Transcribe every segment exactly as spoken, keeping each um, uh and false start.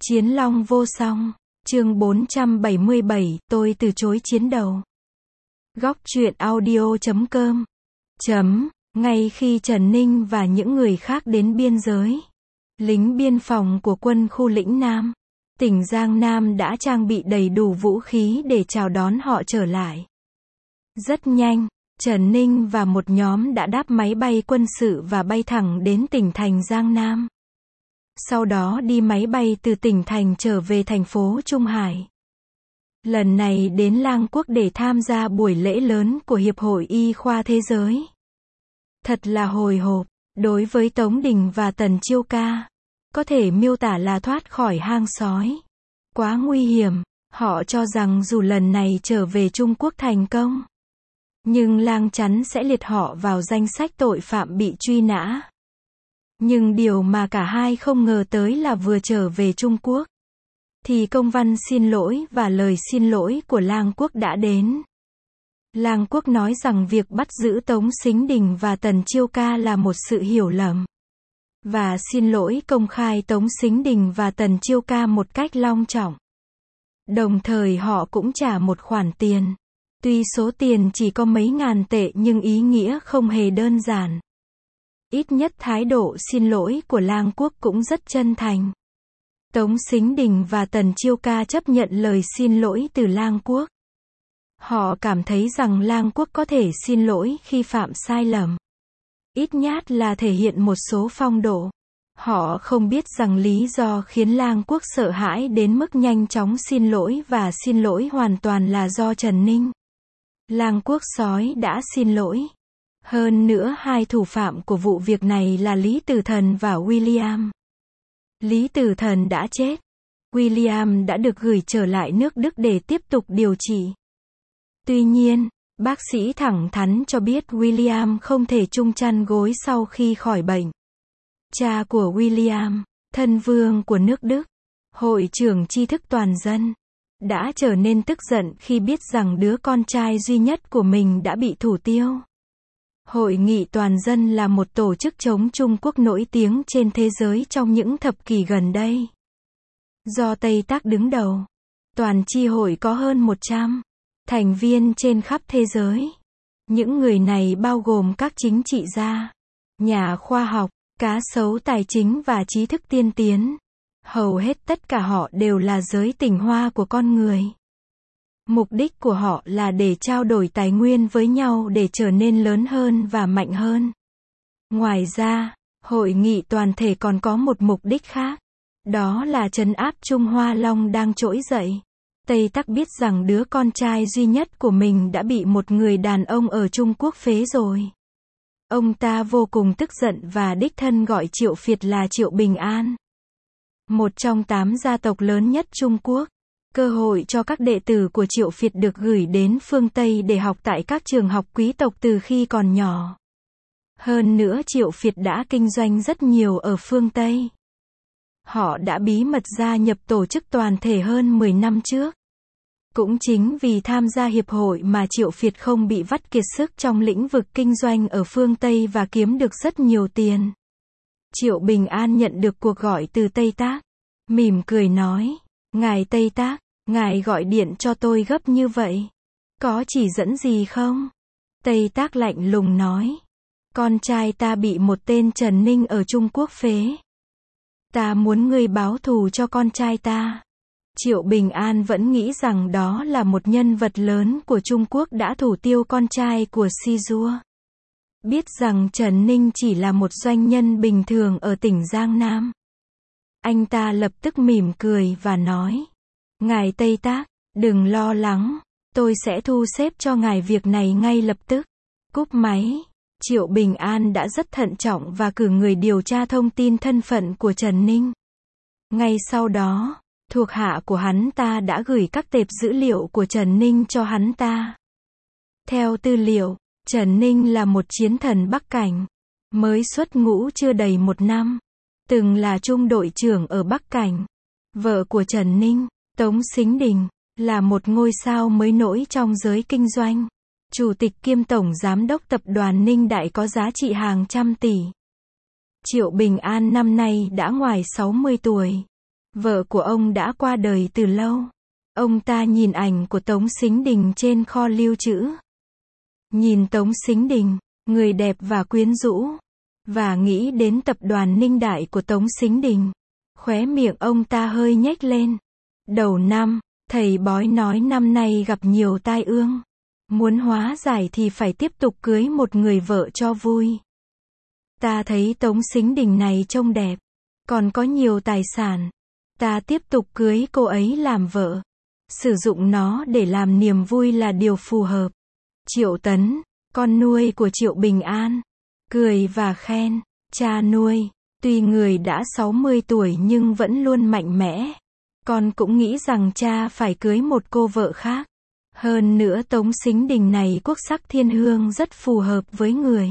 Chiến long vô song. Chương bốn trăm bảy mươi bảy, tôi từ chối chiến đầu. Góc truyện audio chấm com. Chấm, ngay khi Trần Ninh và những người khác đến biên giới, lính biên phòng của quân khu lĩnh Nam, tỉnh Giang Nam đã trang bị đầy đủ vũ khí để chào đón họ trở lại. Rất nhanh, Trần Ninh và một nhóm đã đáp máy bay quân sự và bay thẳng đến tỉnh thành Giang Nam. Sau đó đi máy bay từ tỉnh thành trở về thành phố Trung Hải. Lần này đến Lang Quốc để tham gia buổi lễ lớn của Hiệp hội Y khoa Thế giới. Thật là hồi hộp, đối với Tống Đình và Tần Chiêu Ca, có thể miêu tả là thoát khỏi hang sói. Quá nguy hiểm, họ cho rằng dù lần này trở về Trung Quốc thành công, nhưng Lang chắn sẽ liệt họ vào danh sách tội phạm bị truy nã. Nhưng điều mà cả hai không ngờ tới là vừa trở về Trung Quốc, thì công văn xin lỗi và lời xin lỗi của Lang Quốc đã đến. Lang Quốc nói rằng việc bắt giữ Tống Sính Đình và Tần Chiêu Ca là một sự hiểu lầm, và xin lỗi công khai Tống Sính Đình và Tần Chiêu Ca một cách long trọng. Đồng thời họ cũng trả một khoản tiền. Tuy số tiền chỉ có mấy ngàn tệ nhưng ý nghĩa không hề đơn giản. Ít nhất thái độ xin lỗi của Lang Quốc cũng rất chân thành. Tống Sính Đình và Tần Chiêu Ca chấp nhận lời xin lỗi từ Lang Quốc. Họ cảm thấy rằng Lang Quốc có thể xin lỗi khi phạm sai lầm. Ít nhất là thể hiện một số phong độ. Họ không biết rằng lý do khiến Lang Quốc sợ hãi đến mức nhanh chóng xin lỗi và xin lỗi hoàn toàn là do Trần Ninh. Lang Quốc sói đã xin lỗi. Hơn nữa hai thủ phạm của vụ việc này là Lý Tử Thần và William. Lý Tử Thần đã chết. William đã được gửi trở lại nước Đức để tiếp tục điều trị. Tuy nhiên, bác sĩ thẳng thắn cho biết William không thể chung chăn gối sau khi khỏi bệnh. Cha của William, thân vương của nước Đức, hội trưởng tri thức toàn dân, đã trở nên tức giận khi biết rằng đứa con trai duy nhất của mình đã bị thủ tiêu. Hội nghị toàn dân là một tổ chức chống Trung Quốc nổi tiếng trên thế giới trong những thập kỷ gần đây. Do Tây Tác đứng đầu, toàn chi hội có hơn một trăm thành viên trên khắp thế giới. Những người này bao gồm các chính trị gia, nhà khoa học, cá sấu tài chính và trí thức tiên tiến. Hầu hết tất cả họ đều là giới tinh hoa của con người. Mục đích của họ là để trao đổi tài nguyên với nhau để trở nên lớn hơn và mạnh hơn. Ngoài ra, hội nghị toàn thể còn có một mục đích khác. Đó là trấn áp Trung Hoa Long đang trỗi dậy. Tây Tắc biết rằng đứa con trai duy nhất của mình đã bị một người đàn ông ở Trung Quốc phế rồi. Ông ta vô cùng tức giận và đích thân gọi Triệu Việt là Triệu Bình An, một trong tám gia tộc lớn nhất Trung Quốc. Cơ hội cho các đệ tử của Triệu Việt được gửi đến phương Tây để học tại các trường học quý tộc từ khi còn nhỏ. Hơn nữa Triệu Việt đã kinh doanh rất nhiều ở phương Tây. Họ đã bí mật gia nhập tổ chức toàn thể hơn mười năm trước. Cũng chính vì tham gia hiệp hội mà Triệu Việt không bị vắt kiệt sức trong lĩnh vực kinh doanh ở phương Tây và kiếm được rất nhiều tiền. Triệu Bình An nhận được cuộc gọi từ Tây Tác, mỉm cười nói: "Ngài Tây Tác, ngài gọi điện cho tôi gấp như vậy. Có chỉ dẫn gì không?" Tây Tác lạnh lùng nói: "Con trai ta bị một tên Trần Ninh ở Trung Quốc phế. Ta muốn ngươi báo thù cho con trai ta." Triệu Bình An vẫn nghĩ rằng đó là một nhân vật lớn của Trung Quốc đã thủ tiêu con trai của Si Dua. Biết rằng Trần Ninh chỉ là một doanh nhân bình thường ở tỉnh Giang Nam, anh ta lập tức mỉm cười và nói: "Ngài Tây Tác, đừng lo lắng, tôi sẽ thu xếp cho ngài việc này ngay lập tức." Cúp máy, Triệu Bình An đã rất thận trọng và cử người điều tra thông tin thân phận của Trần Ninh. Ngay sau đó, thuộc hạ của hắn ta đã gửi các tệp dữ liệu của Trần Ninh cho hắn ta. Theo tư liệu, Trần Ninh là một chiến thần Bắc Cảnh, mới xuất ngũ chưa đầy một năm, từng là trung đội trưởng ở Bắc Cảnh. Vợ của Trần Ninh, Tống Sính Đình, là một ngôi sao mới nổi trong giới kinh doanh. Chủ tịch kiêm tổng giám đốc tập đoàn Ninh Đại có giá trị hàng trăm tỷ. Triệu Bình An năm nay đã ngoài sáu mươi tuổi. Vợ của ông đã qua đời từ lâu. Ông ta nhìn ảnh của Tống Sính Đình trên kho lưu trữ. Nhìn Tống Sính Đình, người đẹp và quyến rũ, và nghĩ đến tập đoàn Ninh Đại của Tống Sính Đình. Khóe miệng ông ta hơi nhếch lên. Đầu năm, thầy bói nói năm nay gặp nhiều tai ương. Muốn hóa giải thì phải tiếp tục cưới một người vợ cho vui. Ta thấy Tống Sính Đình này trông đẹp, còn có nhiều tài sản. Ta tiếp tục cưới cô ấy làm vợ. Sử dụng nó để làm niềm vui là điều phù hợp. Triệu Tấn, con nuôi của Triệu Bình An, cười và khen. Cha nuôi, tuy người đã sáu mươi tuổi nhưng vẫn luôn mạnh mẽ. Con cũng nghĩ rằng cha phải cưới một cô vợ khác. Hơn nữa Tống Sính Đình này quốc sắc thiên hương rất phù hợp với người.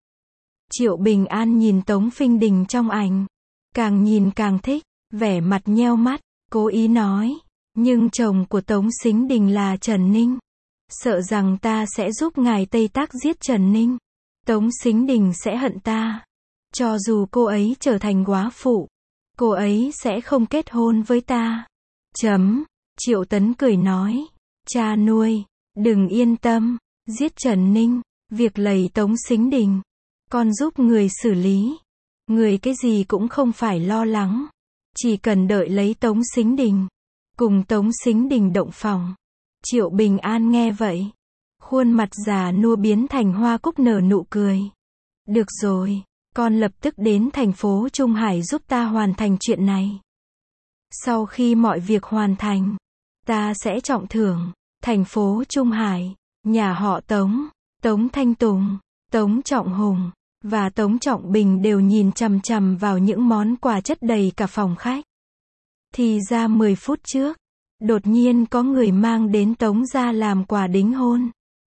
Triệu Bình An nhìn Tống Phinh Đình trong ảnh. Càng nhìn càng thích, vẻ mặt nheo mắt, cố ý nói. Nhưng chồng của Tống Sính Đình là Trần Ninh. Sợ rằng ta sẽ giúp ngài Tây Tác giết Trần Ninh. Tống Sính Đình sẽ hận ta. Cho dù cô ấy trở thành góa phụ, cô ấy sẽ không kết hôn với ta. Chấm. Triệu Tấn cười nói. Cha nuôi, đừng yên tâm. Giết Trần Ninh, việc lầy Tống Sính Đình, con giúp người xử lý. Người cái gì cũng không phải lo lắng. Chỉ cần đợi lấy Tống Sính Đình. Cùng Tống Sính Đình động phòng. Triệu Bình An nghe vậy. Khuôn mặt già nua biến thành hoa cúc nở nụ cười. Được rồi, con lập tức đến thành phố Trung Hải giúp ta hoàn thành chuyện này. Sau khi mọi việc hoàn thành, ta sẽ trọng thưởng. Thành phố Trung Hải, nhà họ Tống, Tống Thanh Tùng, Tống Trọng Hùng, và Tống Trọng Bình đều nhìn chằm chằm vào những món quà chất đầy cả phòng khách. Thì ra mười phút trước, đột nhiên có người mang đến Tống ra làm quà đính hôn.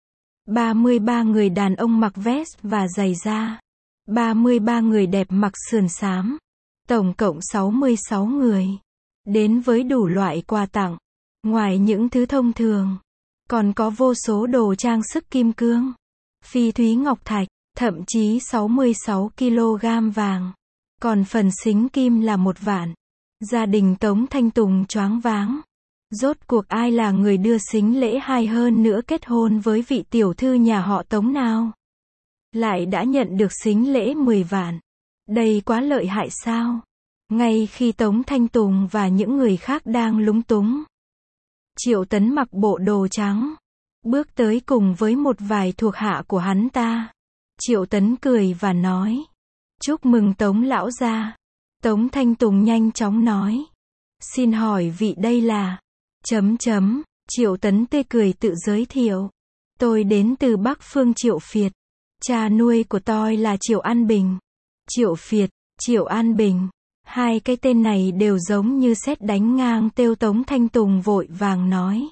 ba mươi ba người đàn ông mặc vest và giày da. ba mươi ba người đẹp mặc sườn xám. Tổng cộng sáu mươi sáu người. Đến với đủ loại quà tặng. Ngoài những thứ thông thường, còn có vô số đồ trang sức kim cương, phi thúy ngọc thạch, thậm chí sáu mươi sáu ki lô gam vàng. Còn phần xính kim là một vạn. Gia đình Tống Thanh Tùng choáng váng. Rốt cuộc ai là người đưa xính lễ hay hơn nữa kết hôn với vị tiểu thư nhà họ Tống nào? Lại đã nhận được xính lễ mười vạn. Đây quá lợi hại sao? Ngay khi Tống Thanh Tùng và những người khác đang lúng túng, Triệu Tấn mặc bộ đồ trắng, bước tới cùng với một vài thuộc hạ của hắn ta. Triệu Tấn cười và nói. Chúc mừng Tống lão gia. Tống Thanh Tùng nhanh chóng nói. Xin hỏi vị đây là... Chấm chấm. Triệu Tấn tươi cười tự giới thiệu. Tôi đến từ Bắc Phương Triệu Phiệt. Cha nuôi của tôi là Triệu An Bình. Triệu Phiệt, Triệu An Bình. Hai cái tên này đều giống như sét đánh ngang têu. Tống Thanh Tùng vội vàng nói.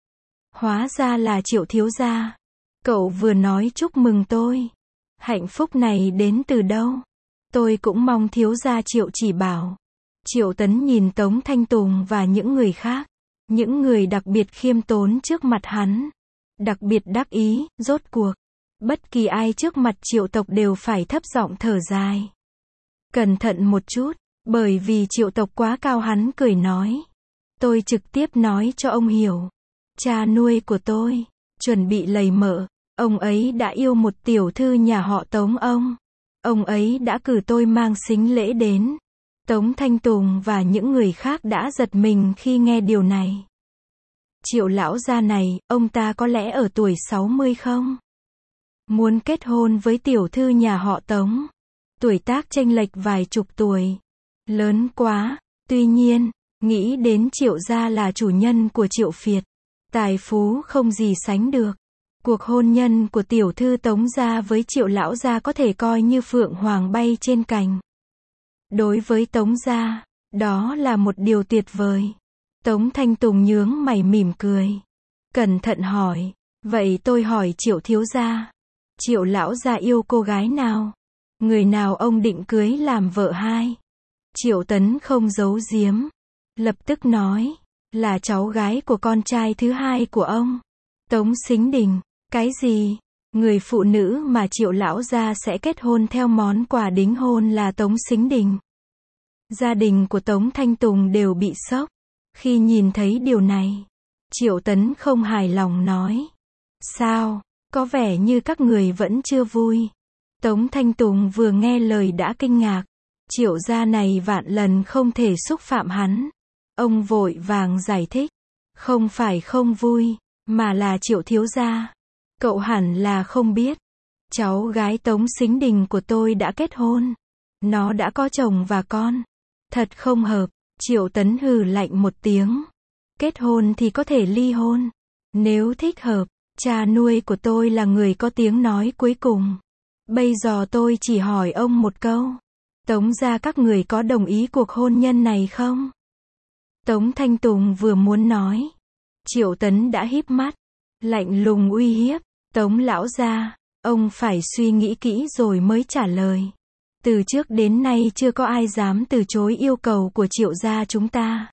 Hóa ra là Triệu thiếu gia. Cậu vừa nói chúc mừng tôi. Hạnh phúc này đến từ đâu? Tôi cũng mong thiếu gia Triệu chỉ bảo. Triệu Tấn nhìn Tống Thanh Tùng và những người khác. Những người đặc biệt khiêm tốn trước mặt hắn. Đặc biệt đắc ý, rốt cuộc. Bất kỳ ai trước mặt Triệu tộc đều phải thấp giọng thở dài. Cẩn thận một chút, bởi vì Triệu tộc quá cao. Hắn cười nói. Tôi trực tiếp nói cho ông hiểu. Cha nuôi của tôi, chuẩn bị lầy mợ. Ông ấy đã yêu một tiểu thư nhà họ Tống ông. Ông ấy đã cử tôi mang xính lễ đến. Tống Thanh Tùng và những người khác đã giật mình khi nghe điều này. Triệu lão gia này, ông ta có lẽ ở tuổi sáu mươi không? Muốn kết hôn với tiểu thư nhà họ Tống. Tuổi tác chênh lệch vài chục tuổi. Lớn quá. Tuy nhiên, nghĩ đến Triệu gia là chủ nhân của Triệu Phiệt. Tài phú không gì sánh được. Cuộc hôn nhân của tiểu thư Tống gia với Triệu lão gia có thể coi như phượng hoàng bay trên cành. Đối với Tống gia, đó là một điều tuyệt vời. Tống Thanh Tùng nhướng mày mỉm cười. Cẩn thận hỏi. Vậy tôi hỏi Triệu thiếu gia. Triệu lão gia yêu cô gái nào? Người nào ông định cưới làm vợ hai? Triệu Tấn không giấu giếm. Lập tức nói. Là cháu gái của con trai thứ hai của ông. Tống Sính Đình. Cái gì? Người phụ nữ mà Triệu lão gia sẽ kết hôn theo món quà đính hôn là Tống Sính Đình. Gia đình của Tống Thanh Tùng đều bị sốc. Khi nhìn thấy điều này, Triệu Tấn không hài lòng nói. Sao, có vẻ như các người vẫn chưa vui. Tống Thanh Tùng vừa nghe lời đã kinh ngạc. Triệu gia này vạn lần không thể xúc phạm hắn. Ông vội vàng giải thích. Không phải không vui, mà là Triệu thiếu gia. Cậu hẳn là không biết. Cháu gái Tống Sính Đình của tôi đã kết hôn. Nó đã có chồng và con. Thật không hợp. Triệu Tấn hừ lạnh một tiếng. Kết hôn thì có thể ly hôn. Nếu thích hợp, cha nuôi của tôi là người có tiếng nói cuối cùng. Bây giờ tôi chỉ hỏi ông một câu. Tống gia các người có đồng ý cuộc hôn nhân này không? Tống Thanh Tùng vừa muốn nói. Triệu Tấn đã híp mắt. Lạnh lùng uy hiếp. Tống lão gia, ông phải suy nghĩ kỹ rồi mới trả lời. Từ trước đến nay chưa có ai dám từ chối yêu cầu của Triệu gia chúng ta.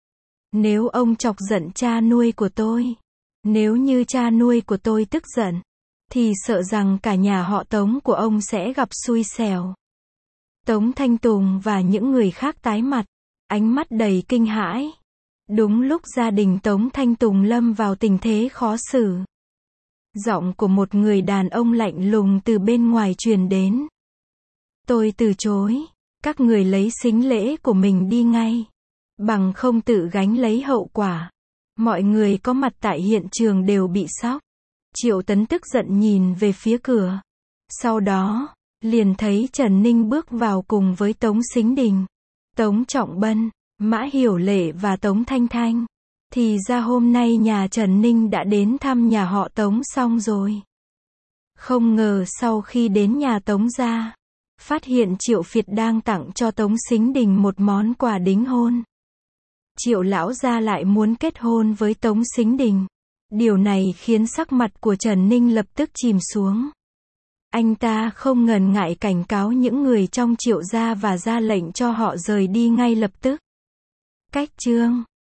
Nếu ông chọc giận cha nuôi của tôi, nếu như cha nuôi của tôi tức giận, thì sợ rằng cả nhà họ Tống của ông sẽ gặp xui xẻo. Tống Thanh Tùng và những người khác tái mặt, ánh mắt đầy kinh hãi. Đúng lúc gia đình Tống Thanh Tùng lâm vào tình thế khó xử. Giọng của một người đàn ông lạnh lùng từ bên ngoài truyền đến. Tôi từ chối, các người lấy sính lễ của mình đi ngay. Bằng không tự gánh lấy hậu quả. Mọi người có mặt tại hiện trường đều bị sốc. Triệu Tấn tức giận nhìn về phía cửa. Sau đó, liền thấy Trần Ninh bước vào cùng với Tống Sính Đình, Tống Trọng Bân, Mã Hiểu Lệ và Tống Thanh Thanh. Thì ra hôm nay nhà Trần Ninh đã đến thăm nhà họ Tống xong rồi. Không ngờ sau khi đến nhà Tống gia, phát hiện Triệu Việt đang tặng cho Tống Sính Đình một món quà đính hôn. Triệu lão gia lại muốn kết hôn với Tống Sính Đình. Điều này khiến sắc mặt của Trần Ninh lập tức chìm xuống. Anh ta không ngần ngại cảnh cáo những người trong Triệu gia và ra lệnh cho họ rời đi ngay lập tức. Cách chương